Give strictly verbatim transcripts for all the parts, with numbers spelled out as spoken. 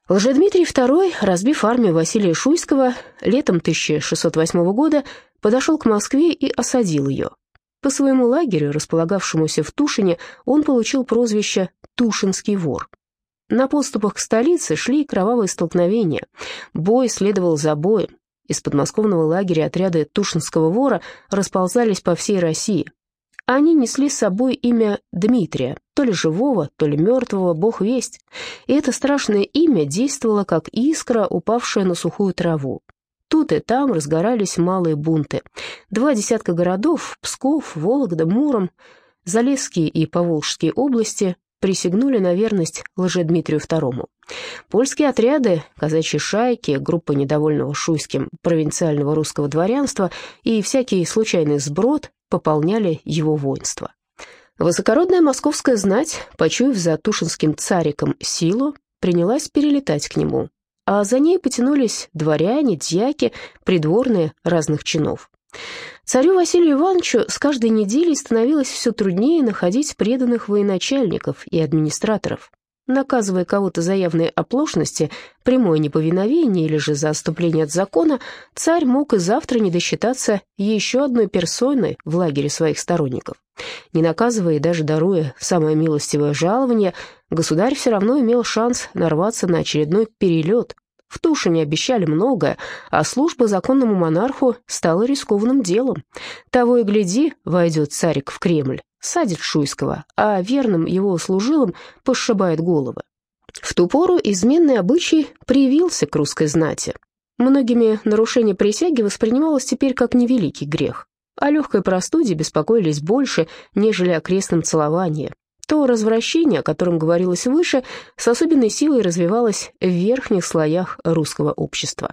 Лжедмитрий второй, разбив армию Василия Шуйского, летом тысяча шестьсот восьмого года подошел к Москве и осадил ее. По своему лагерю, располагавшемуся в Тушине, он получил прозвище «Тушинский вор». На подступах к столице шли кровавые столкновения. Бой следовал за боем. Из подмосковного лагеря отряды Тушинского вора расползались по всей России. Они несли с собой имя Дмитрия, то ли живого, то ли мертвого, бог весть. И это страшное имя действовало, как искра, упавшая на сухую траву. Тут и там разгорались малые бунты. Два десятка городов — Псков, Вологда, Муром, Залесские и Поволжские области — присягнули на верность Лжедмитрию второму. Польские отряды, казачьи шайки, группа недовольного Шуйским провинциального русского дворянства и всякий случайный сброд пополняли его воинство. Высокородная московская знать, почуяв за тушинским цариком силу, принялась перелетать к нему, а за ней потянулись дворяне, дьяки, придворные разных чинов. Царю Василию Ивановичу с каждой неделей становилось все труднее находить преданных военачальников и администраторов. Наказывая кого-то за явные оплошности, прямое неповиновение или же за отступление от закона, царь мог и завтра не досчитаться еще одной персоной в лагере своих сторонников. Не наказывая и даже даруя самое милостивое жалование, государь все равно имел шанс нарваться на очередной перелет. В Тушине обещали многое, а служба законному монарху стала рискованным делом. Того и гляди, войдет царик в Кремль, садит Шуйского, а верным его служилым пошибает головы. В ту пору изменный обычай привился к русской знати. Многими нарушение присяги воспринималось теперь как невеликий грех. О легкой простуде беспокоились больше, нежели о крестном целовании. То развращение, о котором говорилось выше, с особенной силой развивалось в верхних слоях русского общества.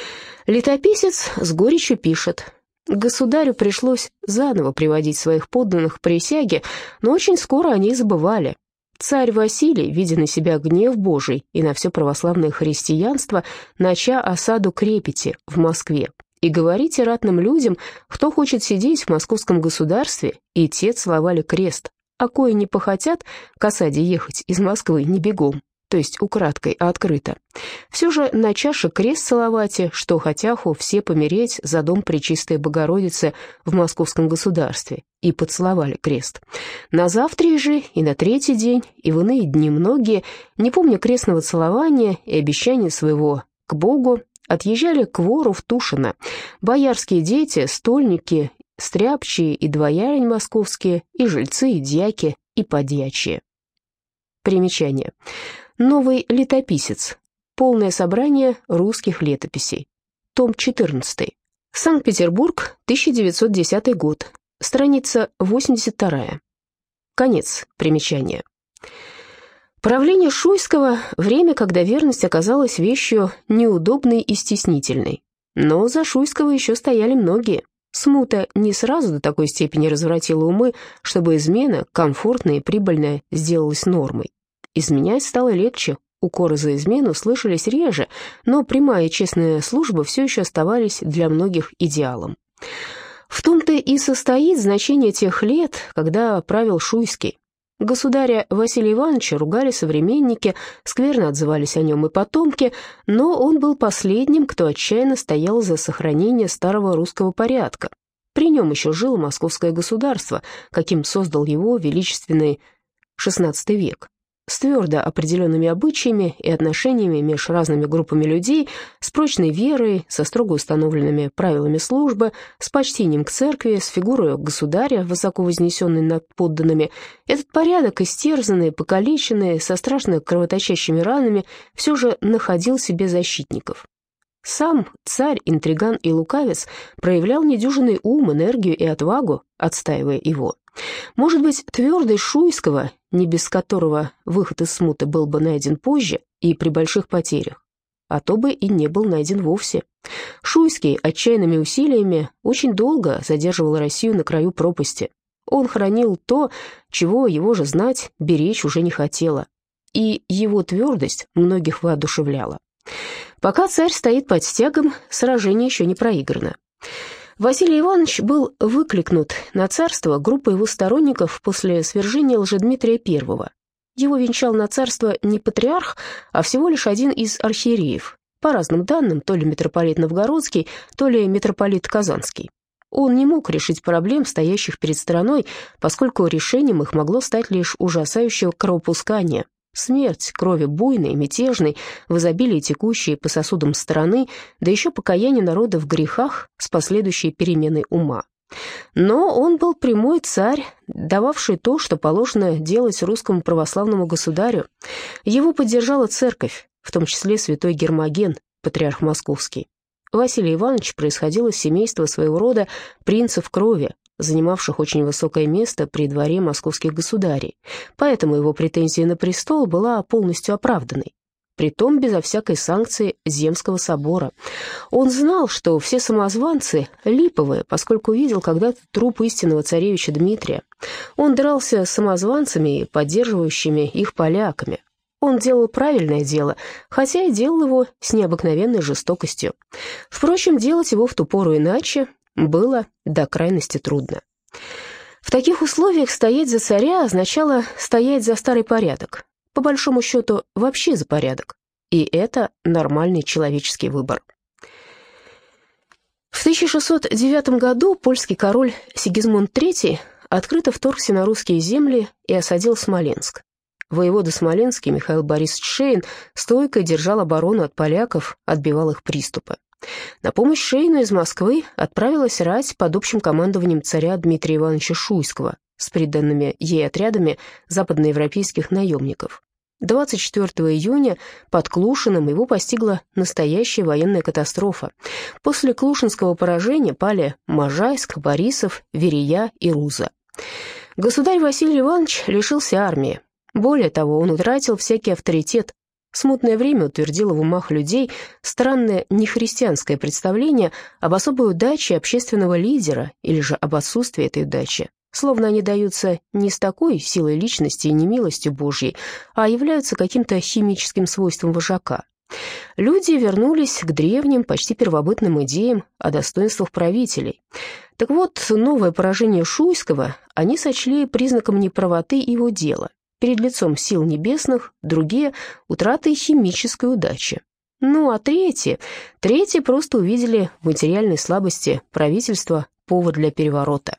Летописец с горечью пишет: «Государю пришлось заново приводить своих подданных к присяге, но очень скоро они забывали. Царь Василий, видя на себя гнев Божий и на все православное христианство, нача осаду крепости в Москве, и говорите ратным людям, кто хочет сидеть в московском государстве, и те целовали крест, а кои не похотят к осаде ехать из Москвы не бегом, то есть украдкой, а открыто. Все же на чаше крест целовате, что хотяху все помереть за дом Пречистой Богородицы в московском государстве, и поцеловали крест. На завтра же и на третий день, и в иные дни многие, не помня крестного целования и обещания своего к Богу, отъезжали к вору в Тушино. Боярские дети, стольники, стряпчие и дворяне московские, и жильцы, и дьяки, и подьячие». Примечание. Новый летописец. Полное собрание русских летописей. Том четырнадцатый. Санкт-Петербург, тысяча девятьсот десятый год. Страница восемьдесят вторая. Конец примечания. Правление Шуйского – время, когда верность оказалась вещью неудобной и стеснительной. Но за Шуйского еще стояли многие. Смута не сразу до такой степени развратила умы, чтобы измена, комфортная и прибыльная, сделалась нормой. Изменять стало легче, укоры за измену слышались реже, но прямая и честная служба все еще оставались для многих идеалом. В том-то и состоит значение тех лет, когда правил Шуйский. Государя Василия Ивановича ругали современники, скверно отзывались о нем и потомки, но он был последним, кто отчаянно стоял за сохранение старого русского порядка. При нем еще жило московское государство, каким создал его величественный шестнадцатый век, с твердо определенными обычаями и отношениями между разными группами людей, с прочной верой, со строго установленными правилами службы, с почтением к церкви, с фигурой государя, высоко вознесенной над подданными. Этот порядок, истерзанный, покалеченный, со страшно кровоточащими ранами, все же находил себе защитников. Сам царь, интриган и лукавец проявлял недюжинный ум, энергию и отвагу, отстаивая его. Может быть, твердость Шуйского, не без которого выход из смуты был бы найден позже и при больших потерях, а то бы и не был найден вовсе. Шуйский отчаянными усилиями очень долго задерживал Россию на краю пропасти. Он хранил то, чего его же знать беречь уже не хотела, и его твердость многих воодушевляла. Пока царь стоит под стягом, сражение еще не проиграно. Василий Иванович был выкликнут на царство группой его сторонников после свержения Лжедмитрия первого. Его венчал на царство не патриарх, а всего лишь один из архиереев. По разным данным, то ли митрополит Новгородский, то ли митрополит Казанский. Он не мог решить проблем, стоящих перед страной, поскольку решением их могло стать лишь ужасающее кровопускание. Смерть, крови буйной, мятежной, в изобилии текущей по сосудам страны, да еще покаяние народа в грехах с последующей переменой ума. Но он был прямой царь, дававший то, что положено делать русскому православному государю. Его поддержала церковь, в том числе святой Гермоген, патриарх московский. Василий Иванович происходил из семейства своего рода принцев крови, занимавших очень высокое место при дворе московских государей, поэтому его претензия на престол была полностью оправданной. Притом безо всякой санкции Земского собора. Он знал, что все самозванцы липовые, поскольку видел когда-то труп истинного царевича Дмитрия. Он дрался с самозванцами и поддерживающими их поляками. Он делал правильное дело, хотя и делал его с необыкновенной жестокостью. Впрочем, делать его в ту пору иначе было до крайности трудно. В таких условиях стоять за царя означало стоять за старый порядок. По большому счету, вообще за порядок. И это нормальный человеческий выбор. В тысяча шестьсот девятом году польский король Сигизмунд третий открыто вторгся на русские земли и осадил Смоленск. Воевода Смоленский Михаил Борисович Шейн стойко держал оборону от поляков, отбивал их приступы. На помощь Шейну из Москвы отправилась рать под общим командованием царя Дмитрия Ивановича Шуйского с приданными ей отрядами западноевропейских наемников. двадцать четвёртого июня под Клушиным его постигла настоящая военная катастрофа. После Клушинского поражения пали Можайск, Борисов, Верея и Руза. Государь Василий Иванович лишился армии. Более того, он утратил всякий авторитет. Смутное время утвердило в умах людей странное нехристианское представление об особой удаче общественного лидера или же об отсутствии этой удачи, словно они даются не с такой силой личности и не милостью Божьей, а являются каким-то химическим свойством вожака. Люди вернулись к древним, почти первобытным идеям о достоинствах правителей. Так вот, новое поражение Шуйского они сочли признаком неправоты его дела. Перед лицом сил небесных, другие — утраты химической удачи. Ну, а третьи, третьи просто увидели в материальной слабости правительства повод для переворота.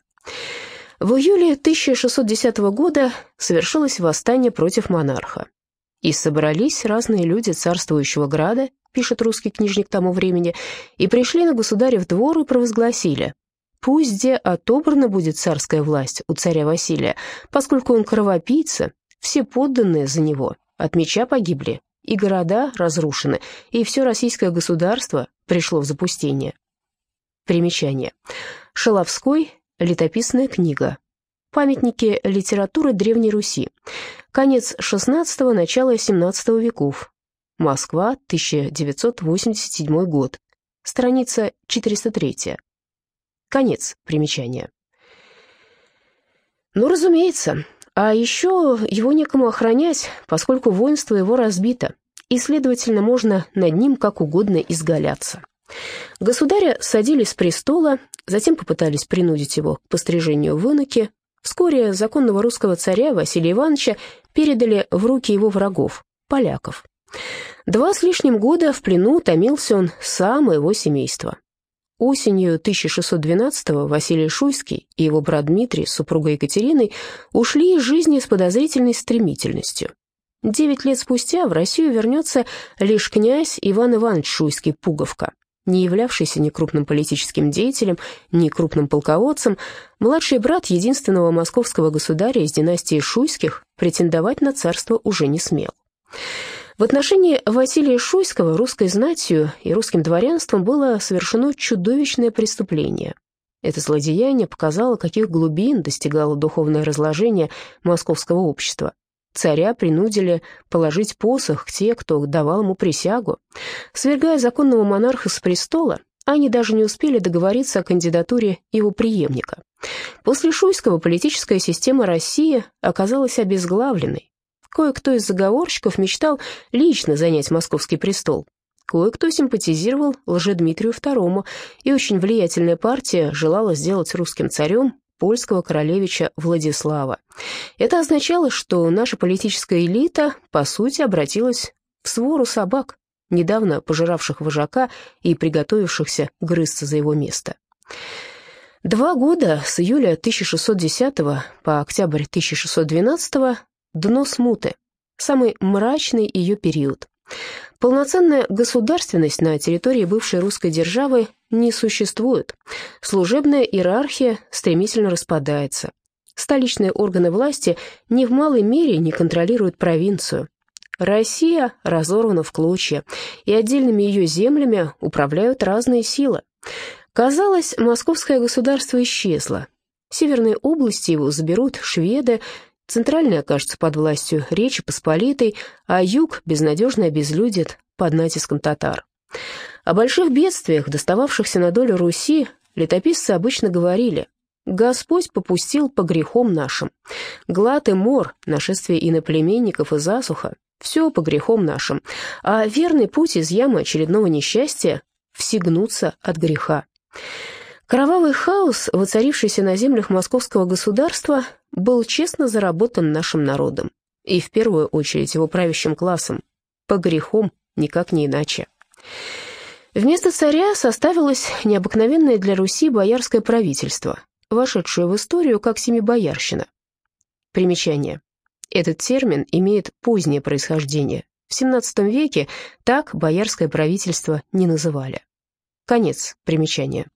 В июле тысяча шестьсот десятого года совершилось восстание против монарха. «И собрались разные люди царствующего града», пишет русский книжник тому времени, «и пришли на государев двор и провозгласили: пусть где отобрана будет царская власть у царя Василия, поскольку он кровопийца, все подданные за него от меча погибли, и города разрушены, и все российское государство пришло в запустение». Примечание. Шаловской. Летописная книга. Памятники литературы Древней Руси. Конец шестнадцатого, начало семнадцатого веков. Москва, тысяча девятьсот восемьдесят седьмой год. Страница четыреста третья. Конец примечания. Ну, разумеется. А еще его некому охранять, поскольку воинство его разбито, и, следовательно, можно над ним как угодно изгаляться. Государя садили с престола, затем попытались принудить его к пострижению в иноки. Вскоре законного русского царя Василия Ивановича передали в руки его врагов, поляков. Два с лишним года в плену томился он сам и его семейство. Осенью тысяча шестьсот двенадцатого Василий Шуйский и его брат Дмитрий с супругой Екатериной ушли из жизни с подозрительной стремительностью. Девять лет спустя в Россию вернется лишь князь Иван Иванович Шуйский-Пуговка, не являвшийся ни крупным политическим деятелем, ни крупным полководцем. Младший брат единственного московского государя из династии Шуйских претендовать на царство уже не смел. В отношении Василия Шуйского русской знатью и русским дворянством было совершено чудовищное преступление. Это злодеяние показало, каких глубин достигало духовное разложение московского общества. Царя принудили положить посох те, кто давал ему присягу. Свергая законного монарха с престола, они даже не успели договориться о кандидатуре его преемника. После Шуйского политическая система России оказалась обезглавленной. Кое-кто из заговорщиков мечтал лично занять московский престол. Кое-кто симпатизировал Лжедмитрию второму, и очень влиятельная партия желала сделать русским царем польского королевича Владислава. Это означало, что наша политическая элита, по сути, обратилась в свору собак, недавно пожиравших вожака и приготовившихся грызться за его место. Два года, с июля тысяча шестьсот десятого по октябрь тысяча шестьсот двенадцатого, дно смуты, самый мрачный ее период. Полноценная государственность на территории бывшей русской державы не существует. Служебная иерархия стремительно распадается. Столичные органы власти ни в малой мере не контролируют провинцию. Россия разорвана в клочья, и отдельными ее землями управляют разные силы. Казалось, московское государство исчезло. Северные области его заберут шведы, центральная окажется под властью Речи Посполитой, а юг безнадежно обезлюдит под натиском татар. О больших бедствиях, достававшихся на долю Руси, летописцы обычно говорили: «Господь попустил по грехам нашим. Глад и мор, нашествие иноплеменников и засуха — все по грехам нашим, а верный путь из ямы очередного несчастья — всегнуться от греха». Кровавый хаос, воцарившийся на землях московского государства, был честно заработан нашим народом, и в первую очередь его правящим классом, по грехам, никак не иначе. Вместо царя составилось необыкновенное для Руси боярское правительство, вошедшее в историю как семибоярщина. Примечание. Этот термин имеет позднее происхождение. В семнадцатом веке так боярское правительство не называли. Конец примечания.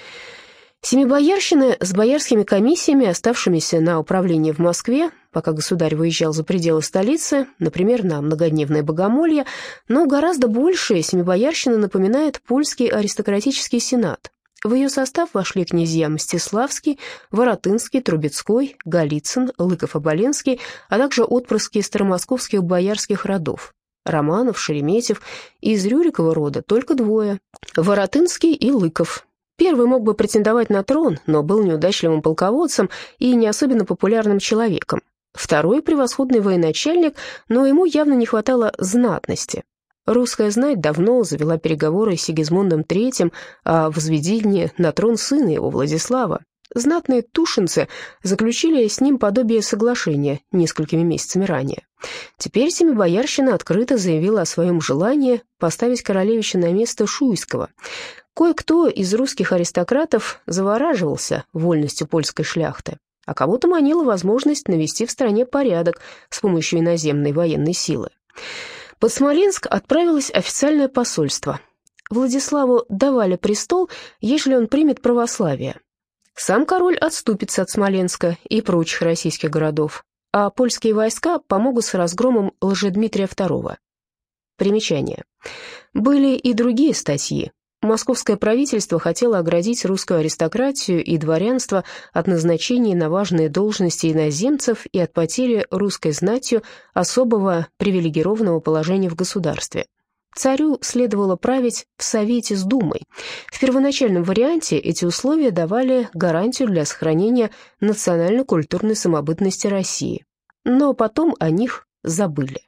Семибоярщины с боярскими комиссиями, оставшимися на управлении в Москве, пока государь выезжал за пределы столицы, например, на многодневное богомолье, но гораздо больше семибоярщина напоминает польский аристократический сенат. В ее состав вошли князья Мстиславский, Воротынский, Трубецкой, Голицын, Лыков-Оболенский, а также отпрыски старомосковских боярских родов. Романов, Шереметьев. Из Рюрикова рода только двое – Воротынский и Лыков. Первый мог бы претендовать на трон, но был неудачливым полководцем и не особенно популярным человеком. Второй – превосходный военачальник, но ему явно не хватало знатности. Русская знать давно завела переговоры с Сигизмундом третьим о возведении на трон сына его, Владислава. Знатные тушинцы заключили с ним подобие соглашения несколькими месяцами ранее. Теперь семибоярщина открыто заявила о своем желании поставить королевича на место Шуйского. Кое-кто из русских аристократов завораживался вольностью польской шляхты, а кого-то манила возможность навести в стране порядок с помощью иноземной военной силы. Под Смоленск отправилось официальное посольство. Владиславу давали престол, если он примет православие. Сам король отступится от Смоленска и прочих российских городов, а польские войска помогут с разгромом Лжедмитрия второго. Примечание. Были и другие статьи. Московское правительство хотело оградить русскую аристократию и дворянство от назначений на важные должности иноземцев и от потери русской знатью особого привилегированного положения в государстве. Царю следовало править в совете с думой. В первоначальном варианте эти условия давали гарантию для сохранения национально-культурной самобытности России. Но потом о них забыли.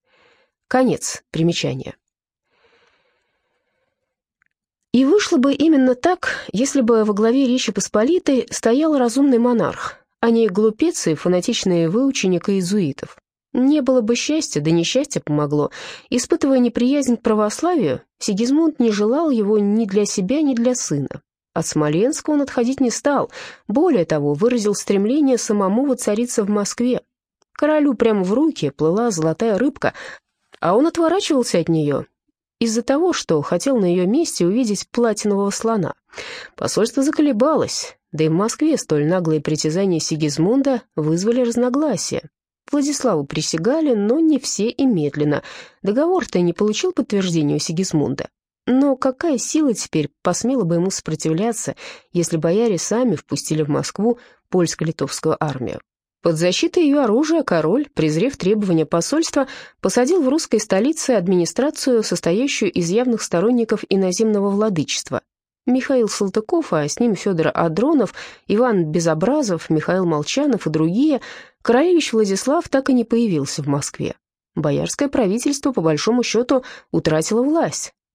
Конец примечания. И вышло бы именно так, если бы во главе Речи Посполитой стоял разумный монарх, а не глупец и фанатичный выученик иезуитов. Не было бы счастья, да несчастье помогло. Испытывая неприязнь к православию, Сигизмунд не желал его ни для себя, ни для сына. От Смоленска он отходить не стал, более того, выразил стремление самому воцариться в Москве. Королю прямо в руки плыла золотая рыбка, а он отворачивался от нее из-за того, что хотел на ее месте увидеть платинового слона. Посольство заколебалось, да и в Москве столь наглые притязания Сигизмунда вызвали разногласия. Владиславу присягали, но не все и медленно. Договор-то не получил подтверждения у Сигизмунда. Но какая сила теперь посмела бы ему сопротивляться, если бояре сами впустили в Москву польско-литовскую армию? Под защитой ее оружия король, презрев требования посольства, посадил в русской столице администрацию, состоящую из явных сторонников иноземного владычества. Михаил Салтыков, а с ним Федор Адронов, Иван Безобразов, Михаил Молчанов и другие, королевич Владислав так и не появился в Москве. Боярское правительство, по большому счету, утратило власть.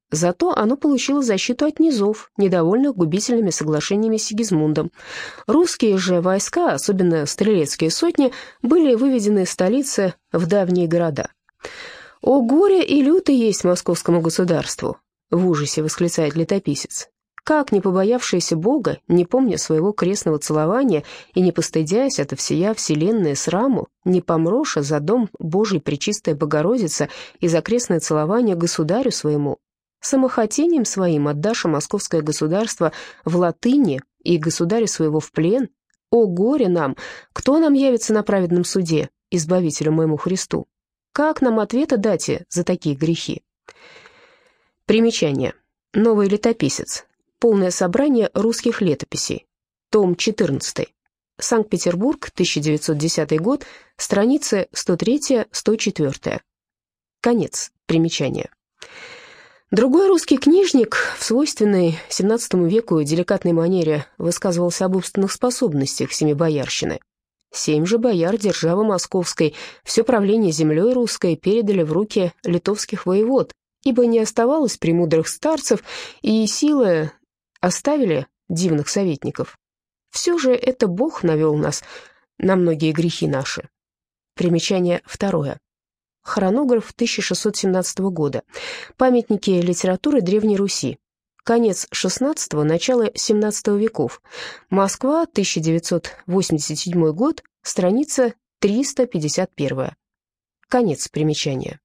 Зато оно получило защиту от низов, недовольных губительными соглашениями с Сигизмундом. Русские же войска, особенно стрелецкие сотни, были выведены из столицы в давние города. «О горе и люто есть московскому государству!» — в ужасе восклицает летописец. «Как, не побоявшиеся Бога, не помня своего крестного целования и не постыдясь ото всея вселенная сраму, не помроша за дом Божий Пречистая Богородица и за крестное целование государю своему, самохотением своим отдаша московское государство в латыни и государя своего в плен? О горе нам! Кто нам явится на праведном суде, избавителю моему Христу? Как нам ответа дате за такие грехи?» Примечание. Новый летописец. Полное собрание русских летописей. Том четырнадцатый. Санкт-Петербург, тысяча девятьсот десятый год, страницы сто три - сто четыре. Конец примечания. Другой русский книжник в свойственной семнадцатому веку деликатной манере высказывался об умственных способностях семибоярщины. Семь же бояр державы московской все правление землей русской передали в руки литовских воевод, ибо не оставалось премудрых старцев, и силы оставили дивных советников. Все же это Бог навел нас на многие грехи наши. Примечание второе. Хронограф тысяча шестьсот семнадцатого года. Памятники литературы Древней Руси. Конец шестнадцатого, начало семнадцатого веков. Москва, тысяча девятьсот восемьдесят седьмой год, страница триста пятьдесят один. Конец примечания.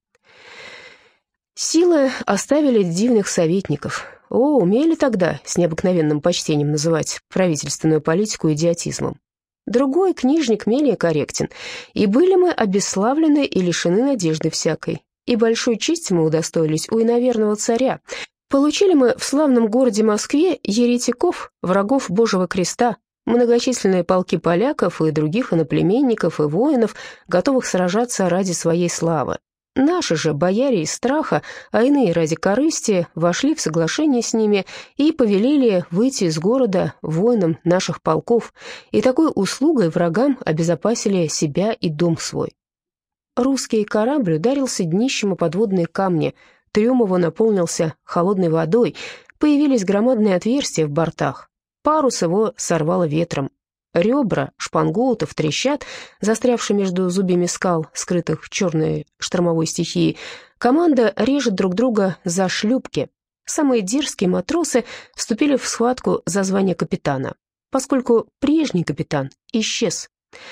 Силы оставили дивных советников. О, умели тогда с необыкновенным почтением называть правительственную политику идиотизмом. Другой книжник менее корректен, и были мы обесславлены и лишены надежды всякой, и большой чести мы удостоились у иноверного царя. Получили мы в славном городе Москве еретиков, врагов Божьего креста, многочисленные полки поляков и других иноплеменников и воинов, готовых сражаться ради своей славы. Наши же, бояре из страха, а иные ради корысти, вошли в соглашение с ними и повелели выйти из города воинам наших полков, и такой услугой врагам обезопасили себя и дом свой. Русский корабль ударился днищем о подводные камни, трюм его наполнился холодной водой, появились громадные отверстия в бортах, парус его сорвало ветром. Ребра шпангоутов трещат, застрявшие между зубьями скал, скрытых черной штормовой стихией. Команда режет друг друга за шлюпки. Самые дерзкие матросы вступили в схватку за звание капитана, поскольку прежний капитан исчез.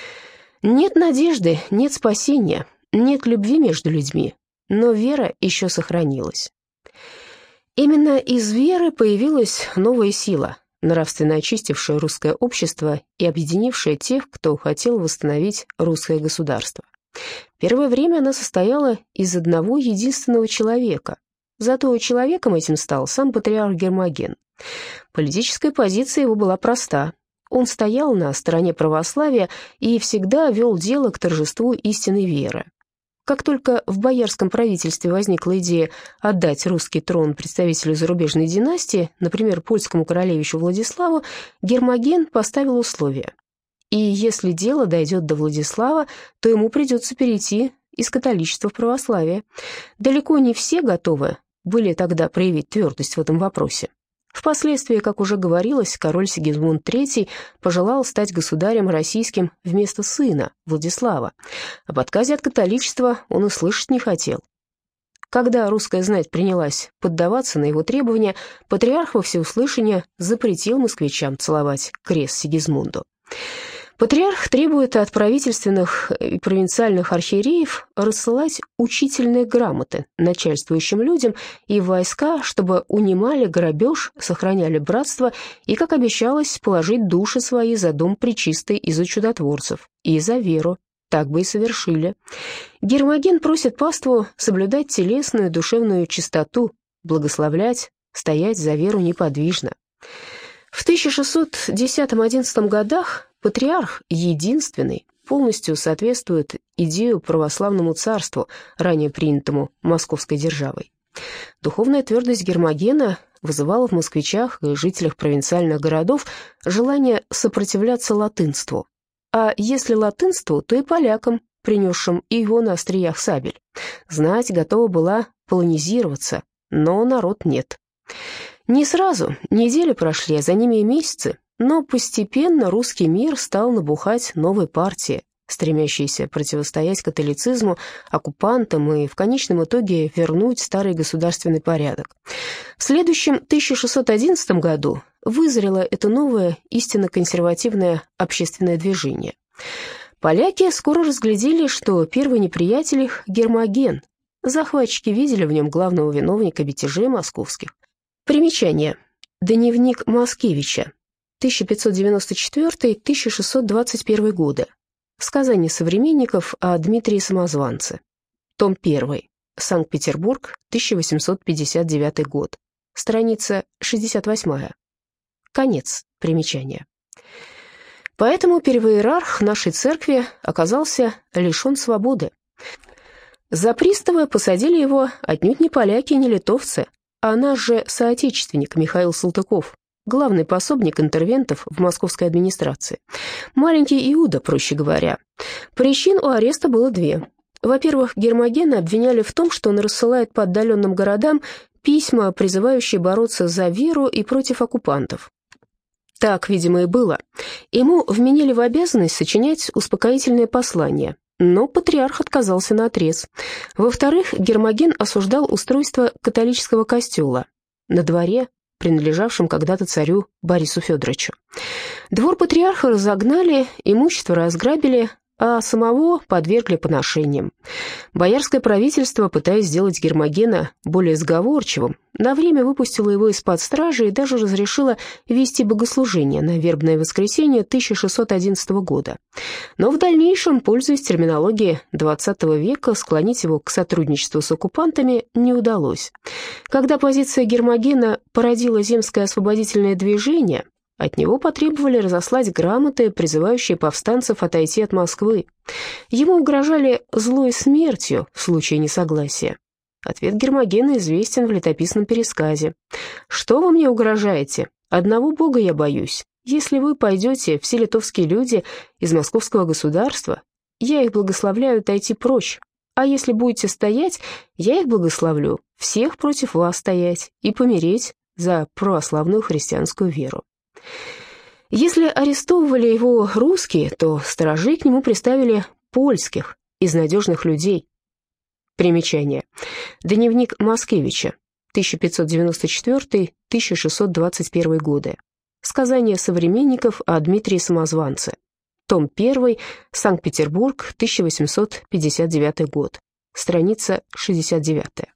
Нет надежды, нет спасения, нет любви между людьми, но вера еще сохранилась. Именно из веры появилась новая сила, нравственно очистившая русское общество и объединившая тех, кто хотел восстановить русское государство. Первое время она состояла из одного единственного человека. Зато человеком этим стал сам патриарх Гермоген. Политическая позиция его была проста. Он стоял на стороне православия и всегда вел дело к торжеству истинной веры. Как только в боярском правительстве возникла идея отдать русский трон представителю зарубежной династии, например, польскому королевичу Владиславу, Гермоген поставил условия. И если дело дойдет до Владислава, то ему придется перейти из католичества в православие. Далеко не все готовы были тогда проявить твердость в этом вопросе. Впоследствии, как уже говорилось, король Сигизмунд третий пожелал стать государем российским вместо сына, Владислава. Об отказе от католичества он и слышать не хотел. Когда русская знать принялась поддаваться на его требования, патриарх во всеуслышание запретил москвичам целовать крест Сигизмунду. Патриарх требует от правительственных и провинциальных архиереев рассылать учительные грамоты начальствующим людям и в войска, чтобы унимали грабеж, сохраняли братство и, как обещалось, положить души свои за дом пречистой и за чудотворцев, и за веру. Так бы и совершили. Гермоген просит паству соблюдать телесную и душевную чистоту, благословлять, стоять за веру неподвижно. В тысяча шестьсот десятом-одиннадцатом годах патриарх, единственный, полностью соответствует идею православному царству, ранее принятому московской державой. Духовная твердость Гермогена вызывала в москвичах и жителях провинциальных городов желание сопротивляться латынству. А если латынству, то и полякам, принесшим и его на остриях сабель. Знать готова была полонизироваться, но народ нет. Не сразу, недели прошли, а за ними и месяцы, но постепенно русский мир стал набухать новой партией, стремящейся противостоять католицизму, оккупантам и в конечном итоге вернуть старый государственный порядок. В следующем тысяча шестьсот одиннадцатом году вызрело это новое истинно консервативное общественное движение. Поляки скоро разглядели, что первый неприятель их – Гермоген. Захватчики видели в нем главного виновника мятежей московских. Примечание. Дневник Маскевича. тысяча пятьсот девяносто четвёртый — тысяча шестьсот двадцать первый годы. Сказания современников о Дмитрии Самозванце. Том один. Санкт-Петербург, тысяча восемьсот пятьдесят девятый год. Страница шестьдесят восьмая. Конец примечания. Поэтому первоиерарх нашей церкви оказался лишен свободы. За пристава посадили его отнюдь не поляки и не литовцы, а наш же соотечественник Михаил Салтыков, главный пособник интервентов в московской администрации. Маленький Иуда, проще говоря. Причин у ареста было две. Во-первых, Гермогена обвиняли в том, что он рассылает по отдаленным городам письма, призывающие бороться за веру и против оккупантов. Так, видимо, и было. Ему вменили в обязанность сочинять успокоительные послания, но патриарх отказался наотрез. Во-вторых, Гермоген осуждал устройство католического костела на дворе, принадлежавшем когда-то царю Борису Федоровичу. Двор патриарха разогнали, имущество разграбили, а самого подвергли поношениям. Боярское правительство, пытаясь сделать Гермогена более сговорчивым, на время выпустило его из-под стражи и даже разрешило вести богослужение на вербное воскресенье тысяча шестьсот одиннадцатого года. Но в дальнейшем, пользуясь терминологией двадцатого века, склонить его к сотрудничеству с оккупантами не удалось. Когда позиция Гермогена породила земское освободительное движение, от него потребовали разослать грамоты, призывающие повстанцев отойти от Москвы. Ему угрожали злой смертью в случае несогласия. Ответ Гермогена известен в летописном пересказе. «Что вы мне угрожаете? Одного Бога я боюсь. Если вы пойдете, все литовские люди из московского государства, я их благословляю отойти прочь. А если будете стоять, я их благословлю, всех против вас стоять и помереть за православную христианскую веру». Если арестовывали его русские, то сторожей к нему приставили польских, из надежных людей. Примечание. Дневник Маскевича, тысяча пятьсот девяносто четвёртый — тысяча шестьсот двадцать первый годы. Сказания современников о Дмитрии Самозванце. Том один, Санкт-Петербург, тысяча восемьсот пятьдесят девятый год. Страница шестьдесят девятая.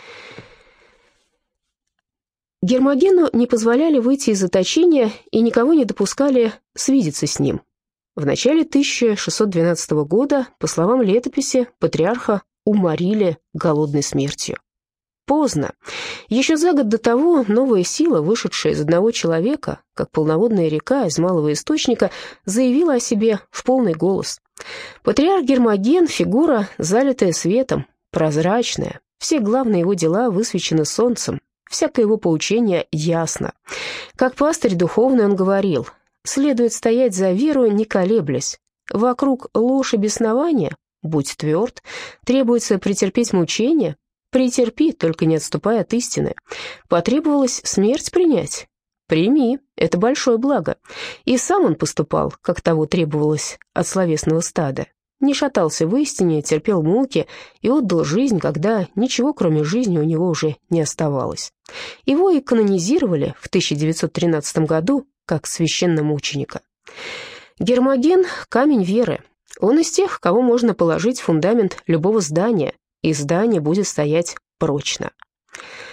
Гермогену не позволяли выйти из заточения и никого не допускали свидеться с ним. В начале тысяча шестьсот двенадцатого года, по словам летописи, патриарха уморили голодной смертью. Поздно. Еще за год до того новая сила, вышедшая из одного человека, как полноводная река из малого источника, заявила о себе в полный голос. Патриарх Гермоген — фигура, залитая светом, прозрачная, все главные его дела высвечены солнцем, всякое его поучение ясно. Как пастырь духовный он говорил: следует стоять за веру, не колеблясь. Вокруг ложь и беснование, будь тверд. Требуется претерпеть мучения, претерпи, только не отступай от истины. Потребовалось смерть принять, прими, это большое благо. И сам он поступал, как того требовалось от словесного стада. Не шатался в истине, терпел муки и отдал жизнь, когда ничего, кроме жизни, у него уже не оставалось. Его и канонизировали в тысяча девятьсот тринадцатом году как священномученика. Гермоген — камень веры. Он из тех, кого можно положить в фундамент любого здания, и здание будет стоять прочно.